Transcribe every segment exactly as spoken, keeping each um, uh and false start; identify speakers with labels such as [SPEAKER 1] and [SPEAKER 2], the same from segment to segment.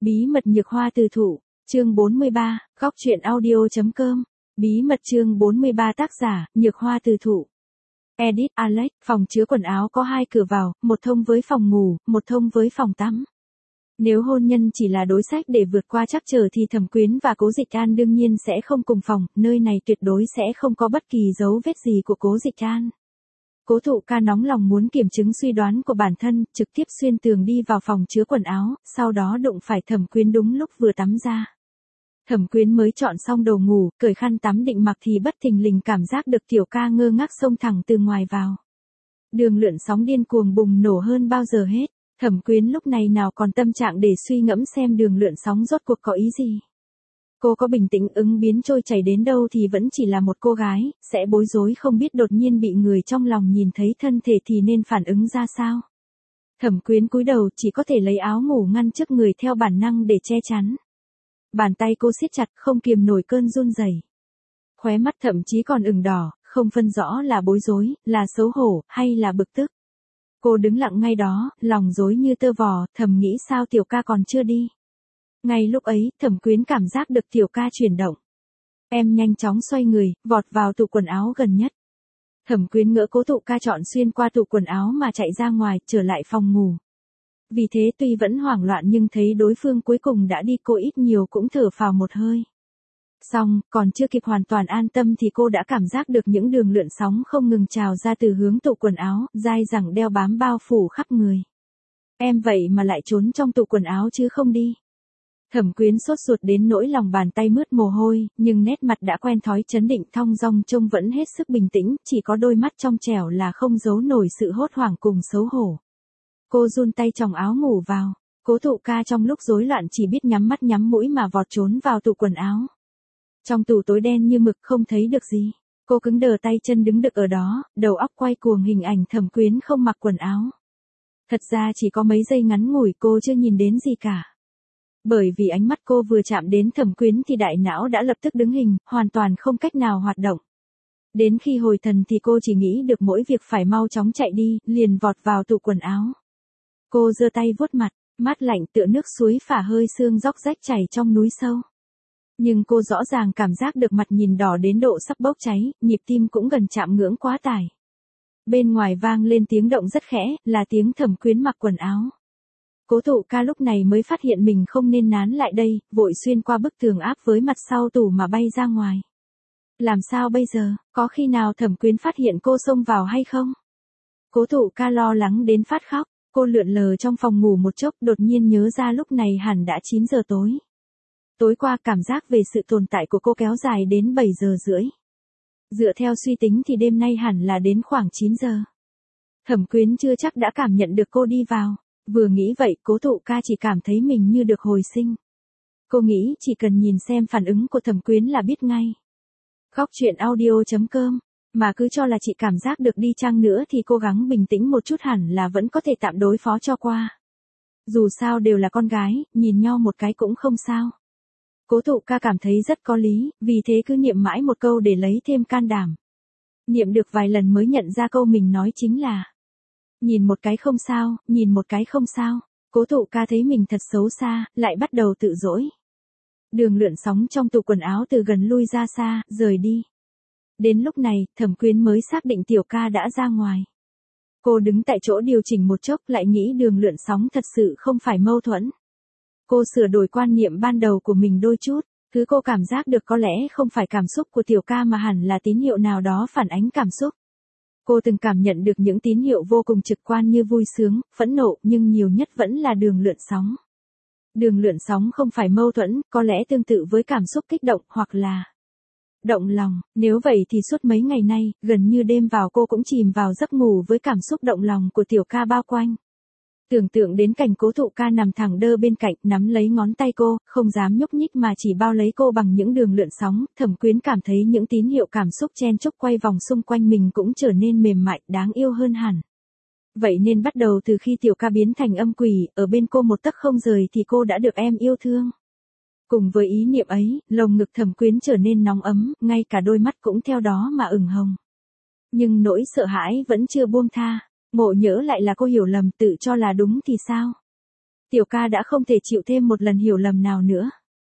[SPEAKER 1] Bí mật nhược hoa từ thụ, chương bốn mươi ba, góc truyện audio.com. Bí mật chương bốn mươi ba tác giả, nhược hoa từ thụ. Edit Alex, phòng chứa quần áo có hai cửa vào, một thông với phòng ngủ, một thông với phòng tắm. Nếu hôn nhân chỉ là đối sách để vượt qua trắc trở thì Thẩm Quyến và Cố Dịch An đương nhiên sẽ không cùng phòng, nơi này tuyệt đối sẽ không có bất kỳ dấu vết gì của Cố Dịch An. Cố Thụ Ca nóng lòng muốn kiểm chứng suy đoán của bản thân, trực tiếp xuyên tường đi vào phòng chứa quần áo, sau đó đụng phải Thẩm Quyến đúng lúc vừa tắm ra. Thẩm Quyến mới chọn xong đồ ngủ, cởi khăn tắm định mặc thì bất thình lình cảm giác được Tiểu Ca ngơ ngác xông thẳng từ ngoài vào. Đường lượn sóng điên cuồng bùng nổ hơn bao giờ hết. Thẩm Quyến lúc này nào còn tâm trạng để suy ngẫm xem đường lượn sóng rốt cuộc có ý gì. Cô có bình tĩnh ứng biến trôi chảy đến đâu thì vẫn chỉ là một cô gái, sẽ bối rối không biết đột nhiên bị người trong lòng nhìn thấy thân thể thì nên phản ứng ra sao. Thẩm Quyến cúi đầu chỉ có thể lấy áo ngủ ngăn trước người theo bản năng để che chắn. Bàn tay cô siết chặt không kiềm nổi cơn run rẩy. Khóe mắt thậm chí còn ửng đỏ, không phân rõ là bối rối, là xấu hổ, hay là bực tức. Cô đứng lặng ngay đó, lòng rối như tơ vò, thầm nghĩ sao Tiểu Ca còn chưa đi. Ngay lúc ấy, Thẩm Quyến cảm giác được Tiểu Ca chuyển động. Em nhanh chóng xoay người, vọt vào tủ quần áo gần nhất. Thẩm Quyến ngỡ Cố Thụ Ca chọn xuyên qua tủ quần áo mà chạy ra ngoài, trở lại phòng ngủ. Vì thế tuy vẫn hoảng loạn nhưng thấy đối phương cuối cùng đã đi, cô ít nhiều cũng thở phào một hơi. Xong, còn chưa kịp hoàn toàn an tâm thì cô đã cảm giác được những đường lượn sóng không ngừng trào ra từ hướng tủ quần áo, dai dẳng đeo bám bao phủ khắp người. Em vậy mà lại trốn trong tủ quần áo chứ không đi. Thẩm Quyến sốt ruột đến nỗi lòng bàn tay mướt mồ hôi, nhưng nét mặt đã quen thói trấn định thong dong trông vẫn hết sức bình tĩnh, chỉ có đôi mắt trong trẻo là không giấu nổi sự hốt hoảng cùng xấu hổ. Cô run tay chòng áo ngủ vào, Cố Thụ Ca trong lúc rối loạn chỉ biết nhắm mắt nhắm mũi mà vọt trốn vào tủ quần áo. Trong tủ tối đen như mực không thấy được gì, cô cứng đờ tay chân đứng đực ở đó, đầu óc quay cuồng hình ảnh Thẩm Quyến không mặc quần áo. Thật ra chỉ có mấy giây ngắn ngủi cô chưa nhìn đến gì cả. Bởi vì ánh mắt cô vừa chạm đến Thẩm Quyến thì đại não đã lập tức đứng hình, hoàn toàn không cách nào hoạt động. Đến khi hồi thần thì cô chỉ nghĩ được mỗi việc phải mau chóng chạy đi, liền vọt vào tủ quần áo. Cô giơ tay vuốt mặt, mát lạnh tựa nước suối phả hơi sương róc rách chảy trong núi sâu. Nhưng cô rõ ràng cảm giác được mặt nhìn đỏ đến độ sắp bốc cháy, nhịp tim cũng gần chạm ngưỡng quá tải. Bên ngoài vang lên tiếng động rất khẽ, là tiếng Thẩm Quyến mặc quần áo. Cố Thụ Ca lúc này mới phát hiện mình không nên nán lại đây, vội xuyên qua bức tường áp với mặt sau tủ mà bay ra ngoài. Làm sao bây giờ, có khi nào Thẩm Quyến phát hiện cô xông vào hay không? Cố Thụ Ca lo lắng đến phát khóc, cô lượn lờ trong phòng ngủ một chốc đột nhiên nhớ ra lúc này hẳn đã chín giờ tối. Tối qua cảm giác về sự tồn tại của cô kéo dài đến bảy giờ rưỡi. Dựa theo suy tính thì đêm nay hẳn là đến khoảng chín giờ. Thẩm Quyến chưa chắc đã cảm nhận được cô đi vào. Vừa nghĩ vậy Cố Thụ Ca chỉ cảm thấy mình như được hồi sinh. Cô nghĩ chỉ cần nhìn xem phản ứng của Thẩm Quyến là biết ngay. Góc truyện audio.com. Mà cứ cho là chị cảm giác được đi chăng nữa thì cố gắng bình tĩnh một chút hẳn là vẫn có thể tạm đối phó cho qua. Dù sao đều là con gái, nhìn nhau một cái cũng không sao. Cố Thụ Ca cảm thấy rất có lý, vì thế cứ niệm mãi một câu để lấy thêm can đảm. Niệm được vài lần mới nhận ra câu mình nói chính là: nhìn một cái không sao, nhìn một cái không sao. Cố Thụ Ca thấy mình thật xấu xa, lại bắt đầu tự dỗi. Đường lượn sóng trong tủ quần áo từ gần lui ra xa, rời đi. Đến lúc này, Thẩm Quyến mới xác định Tiểu Ca đã ra ngoài. Cô đứng tại chỗ điều chỉnh một chốc lại nghĩ đường lượn sóng thật sự không phải mâu thuẫn. Cô sửa đổi quan niệm ban đầu của mình đôi chút, thứ cô cảm giác được có lẽ không phải cảm xúc của Tiểu Ca mà hẳn là tín hiệu nào đó phản ánh cảm xúc. Cô từng cảm nhận được những tín hiệu vô cùng trực quan như vui sướng, phẫn nộ, nhưng nhiều nhất vẫn là đường lượn sóng. Đường lượn sóng không phải mâu thuẫn, có lẽ tương tự với cảm xúc kích động hoặc là động lòng. Nếu vậy thì suốt mấy ngày nay, gần như đêm vào cô cũng chìm vào giấc ngủ với cảm xúc động lòng của Tiểu Ca bao quanh. Tưởng tượng đến cảnh Cố Thụ Ca nằm thẳng đơ bên cạnh, nắm lấy ngón tay cô, không dám nhúc nhích mà chỉ bao lấy cô bằng những đường lượn sóng, Thẩm Quyến cảm thấy những tín hiệu cảm xúc chen chúc quay vòng xung quanh mình cũng trở nên mềm mại, đáng yêu hơn hẳn. Vậy nên bắt đầu từ khi Tiểu Ca biến thành âm quỷ, ở bên cô một tấc không rời thì cô đã được em yêu thương. Cùng với ý niệm ấy, lồng ngực Thẩm Quyến trở nên nóng ấm, ngay cả đôi mắt cũng theo đó mà ửng hồng. Nhưng nỗi sợ hãi vẫn chưa buông tha. Ngộ nhỡ lại là cô hiểu lầm tự cho là đúng thì sao? Tiểu ca đã không thể chịu thêm một lần hiểu lầm nào nữa.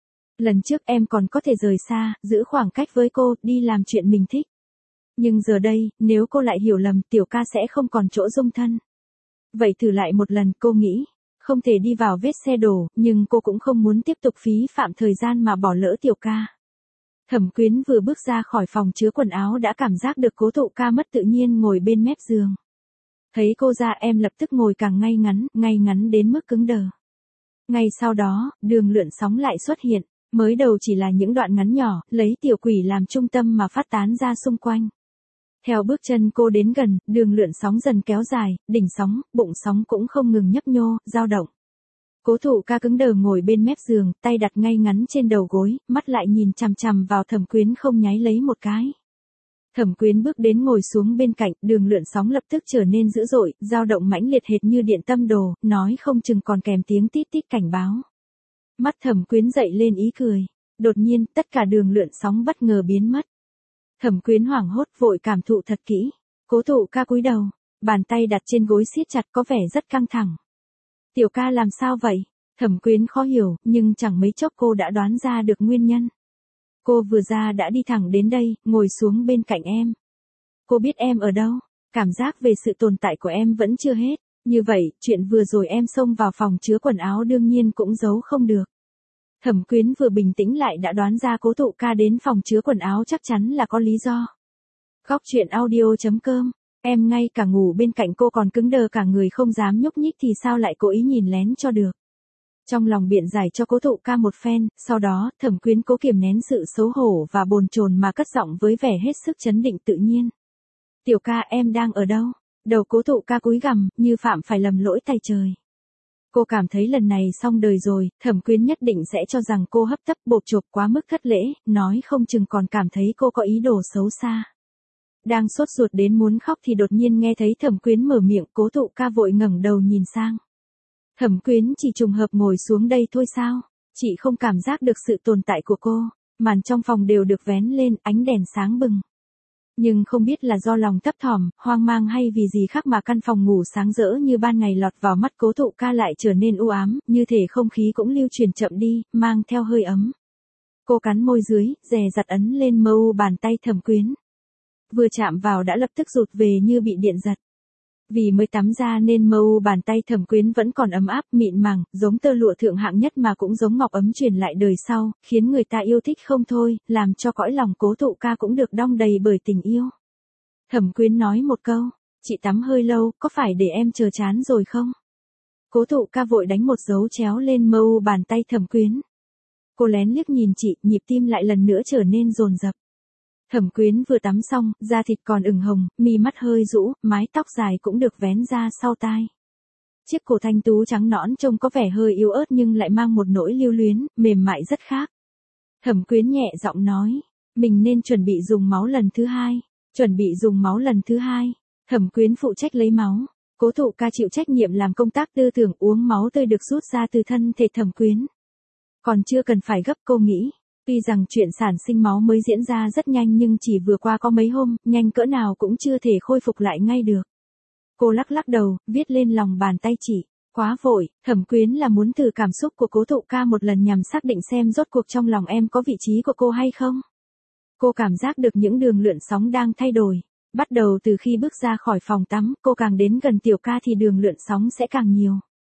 [SPEAKER 1] Lần trước em còn có thể rời xa, giữ khoảng cách với cô, đi làm chuyện mình thích. Nhưng giờ đây, nếu cô lại hiểu lầm, tiểu ca sẽ không còn chỗ dung thân. Vậy thử lại một lần, cô nghĩ. Không thể đi vào vết xe đổ, nhưng cô cũng không muốn tiếp tục phí phạm thời gian mà bỏ lỡ tiểu ca. Thẩm Quyến vừa bước ra khỏi phòng chứa quần áo đã cảm giác được Cố Thụ Ca mất tự nhiên ngồi bên mép giường. Thấy cô ra em lập tức ngồi càng ngay ngắn, ngay ngắn đến mức cứng đờ. Ngay sau đó, đường lượn sóng lại xuất hiện, mới đầu chỉ là những đoạn ngắn nhỏ, lấy tiểu quỷ làm trung tâm mà phát tán ra xung quanh. Theo bước chân cô đến gần, đường lượn sóng dần kéo dài, đỉnh sóng, bụng sóng cũng không ngừng nhấp nhô, dao động. Cố Thụ Ca cứng đờ ngồi bên mép giường, tay đặt ngay ngắn trên đầu gối, mắt lại nhìn chằm chằm vào Thẩm Quyến không nháy lấy một cái. Thẩm Quyến bước đến ngồi xuống bên cạnh, đường lượn sóng lập tức trở nên dữ dội, dao động mãnh liệt hệt như điện tâm đồ, nói không chừng còn kèm tiếng tít tít cảnh báo. Mắt Thẩm Quyến dậy lên ý cười. Đột nhiên, tất cả đường lượn sóng bất ngờ biến mất. Thẩm Quyến hoảng hốt vội cảm thụ thật kỹ. Cố Thụ Ca cúi đầu, bàn tay đặt trên gối siết chặt có vẻ rất căng thẳng. Tiểu ca làm sao vậy? Thẩm Quyến khó hiểu, nhưng chẳng mấy chốc cô đã đoán ra được nguyên nhân. Cô vừa ra đã đi thẳng đến đây, ngồi xuống bên cạnh em. Cô biết em ở đâu, cảm giác về sự tồn tại của em vẫn chưa hết. Như vậy, chuyện vừa rồi em xông vào phòng chứa quần áo đương nhiên cũng giấu không được. Thẩm Quyến vừa bình tĩnh lại đã đoán ra Cố Thụ Ca đến phòng chứa quần áo chắc chắn là có lý do. Góc truyện audio chấm com, em ngay cả ngủ bên cạnh cô còn cứng đờ cả người không dám nhúc nhích thì sao lại cố ý nhìn lén cho được. Trong lòng biện giải cho Cố Thụ Ca một phen, sau đó, Thẩm Quyến cố kiềm nén sự xấu hổ và bồn chồn mà cất giọng với vẻ hết sức trấn định tự nhiên. Tiểu ca em đang ở đâu? Đầu Cố Thụ Ca cúi gằm, như phạm phải lầm lỗi tày trời. Cô cảm thấy lần này xong đời rồi, Thẩm Quyến nhất định sẽ cho rằng cô hấp tấp bộp chộp quá mức thất lễ, nói không chừng còn cảm thấy cô có ý đồ xấu xa. Đang sốt ruột đến muốn khóc thì đột nhiên nghe thấy Thẩm Quyến mở miệng, Cố Thụ Ca vội ngẩng đầu nhìn sang. Thẩm Quyến chỉ trùng hợp ngồi xuống đây thôi sao? Chị không cảm giác được sự tồn tại của cô, màn trong phòng đều được vén lên, ánh đèn sáng bừng. Nhưng không biết là do lòng thấp thỏm, hoang mang hay vì gì khác mà căn phòng ngủ sáng rỡ như ban ngày lọt vào mắt Cố Thụ Ca lại trở nên u ám, như thể không khí cũng lưu truyền chậm đi, mang theo hơi ấm. Cô cắn môi dưới, dè dặt ấn lên mờ u bàn tay Thẩm Quyến. Vừa chạm vào đã lập tức rụt về như bị điện giật. Vì mới tắm ra nên mờ u bàn tay Thẩm Quyến vẫn còn ấm áp, mịn màng, giống tơ lụa thượng hạng nhất mà cũng giống ngọc ấm truyền lại đời sau, khiến người ta yêu thích không thôi, làm cho cõi lòng Cố Thụ Ca cũng được đong đầy bởi tình yêu. Thẩm Quyến nói một câu, chị tắm hơi lâu, có phải để em chờ chán rồi không? Cố Thụ Ca vội đánh một dấu chéo lên mờ u bàn tay Thẩm Quyến. Cô lén liếc nhìn chị, nhịp tim lại lần nữa trở nên dồn dập. Thẩm Quyến vừa tắm xong, da thịt còn ửng hồng, mi mắt hơi rũ, mái tóc dài cũng được vén ra sau tai. Chiếc cổ thanh tú trắng nõn trông có vẻ hơi yếu ớt nhưng lại mang một nỗi lưu luyến, mềm mại rất khác. Thẩm Quyến nhẹ giọng nói, mình nên chuẩn bị dùng máu lần thứ hai. Chuẩn bị dùng máu lần thứ hai. Thẩm Quyến phụ trách lấy máu. Cố Thụ Ca chịu trách nhiệm làm công tác tư tưởng, uống máu tươi được rút ra từ thân thể Thẩm Quyến. Còn chưa cần phải gấp, cô nghĩ. Tuy rằng chuyện sản sinh máu mới diễn ra rất nhanh nhưng chỉ vừa qua có mấy hôm, nhanh cỡ nào cũng chưa thể khôi phục lại ngay được. Cô lắc lắc đầu, viết lên lòng bàn tay chỉ. Quá vội, Thẩm Quyến là muốn thử cảm xúc của Cố Thụ Ca một lần nhằm xác định xem rốt cuộc trong lòng em có vị trí của cô hay không. Cô cảm giác được những đường lượn sóng đang thay đổi. Bắt đầu từ khi bước ra khỏi phòng tắm, cô càng đến gần tiểu ca thì đường lượn sóng sẽ càng nhiều.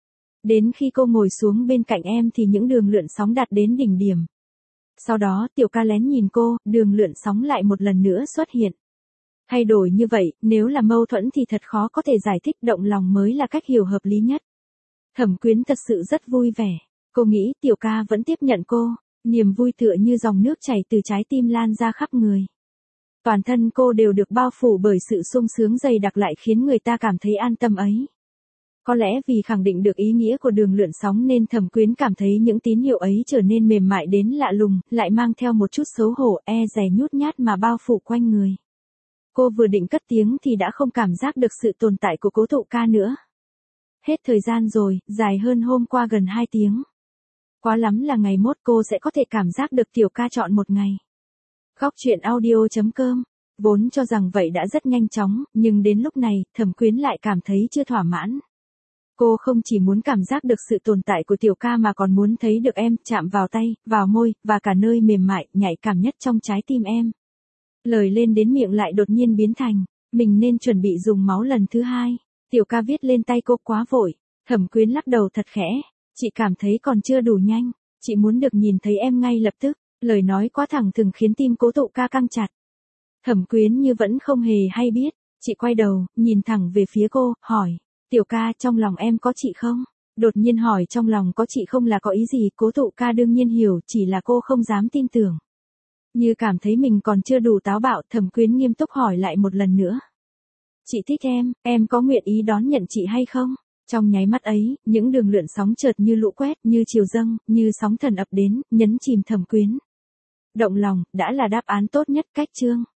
[SPEAKER 1] Đến khi cô ngồi xuống bên cạnh em thì những đường lượn sóng đạt đến đỉnh điểm. Sau đó tiểu ca lén nhìn cô, đường lượn sóng lại một lần nữa xuất hiện. Thay đổi như vậy, nếu là mâu thuẫn thì thật khó có thể giải thích, động lòng mới là cách hiểu hợp lý nhất. Thẩm Quyến thật sự rất vui vẻ. Cô nghĩ tiểu ca vẫn tiếp nhận cô, niềm vui tựa như dòng nước chảy từ trái tim lan ra khắp người. Toàn thân cô đều được bao phủ bởi sự sung sướng dày đặc lại khiến người ta cảm thấy an tâm ấy. Có lẽ vì khẳng định được ý nghĩa của đường lượn sóng nên Thẩm Quyến cảm thấy những tín hiệu ấy trở nên mềm mại đến lạ lùng, lại mang theo một chút xấu hổ, e dè nhút nhát mà bao phủ quanh người. Cô vừa định cất tiếng thì đã không cảm giác được sự tồn tại của Cố Thụ Ca nữa. Hết thời gian rồi, dài hơn hôm qua gần hai tiếng. Quá lắm là ngày mốt cô sẽ có thể cảm giác được tiểu ca chọn một ngày. Góc truyện audio chấm com, vốn cho rằng vậy đã rất nhanh chóng, nhưng đến lúc này, Thẩm Quyến lại cảm thấy chưa thỏa mãn. Cô không chỉ muốn cảm giác được sự tồn tại của tiểu ca mà còn muốn thấy được em, chạm vào tay, vào môi, và cả nơi mềm mại, nhạy cảm nhất trong trái tim em. Lời lên đến miệng lại đột nhiên biến thành, mình nên chuẩn bị dùng máu lần thứ hai. Tiểu ca viết lên tay cô quá vội. Thẩm Quyến lắc đầu thật khẽ. Chị cảm thấy còn chưa đủ nhanh. Chị muốn được nhìn thấy em ngay lập tức. Lời nói quá thẳng thừng khiến tim Cố Tụ Ca căng chặt. Thẩm Quyến như vẫn không hề hay biết. Chị quay đầu, nhìn thẳng về phía cô, hỏi. Tiểu ca, trong lòng em có chị không? Đột nhiên hỏi trong lòng có chị không là có ý gì? Cố Tụ Ca đương nhiên hiểu, chỉ là cô không dám tin tưởng. Như cảm thấy mình còn chưa đủ táo bạo, Thẩm Quyến nghiêm túc hỏi lại một lần nữa. Chị thích em, em có nguyện ý đón nhận chị hay không? Trong nháy mắt ấy, những đường lượn sóng chợt như lũ quét, như chiều dâng, như sóng thần ập đến, nhấn chìm Thẩm Quyến. Động lòng, đã là đáp án tốt nhất. Cách chương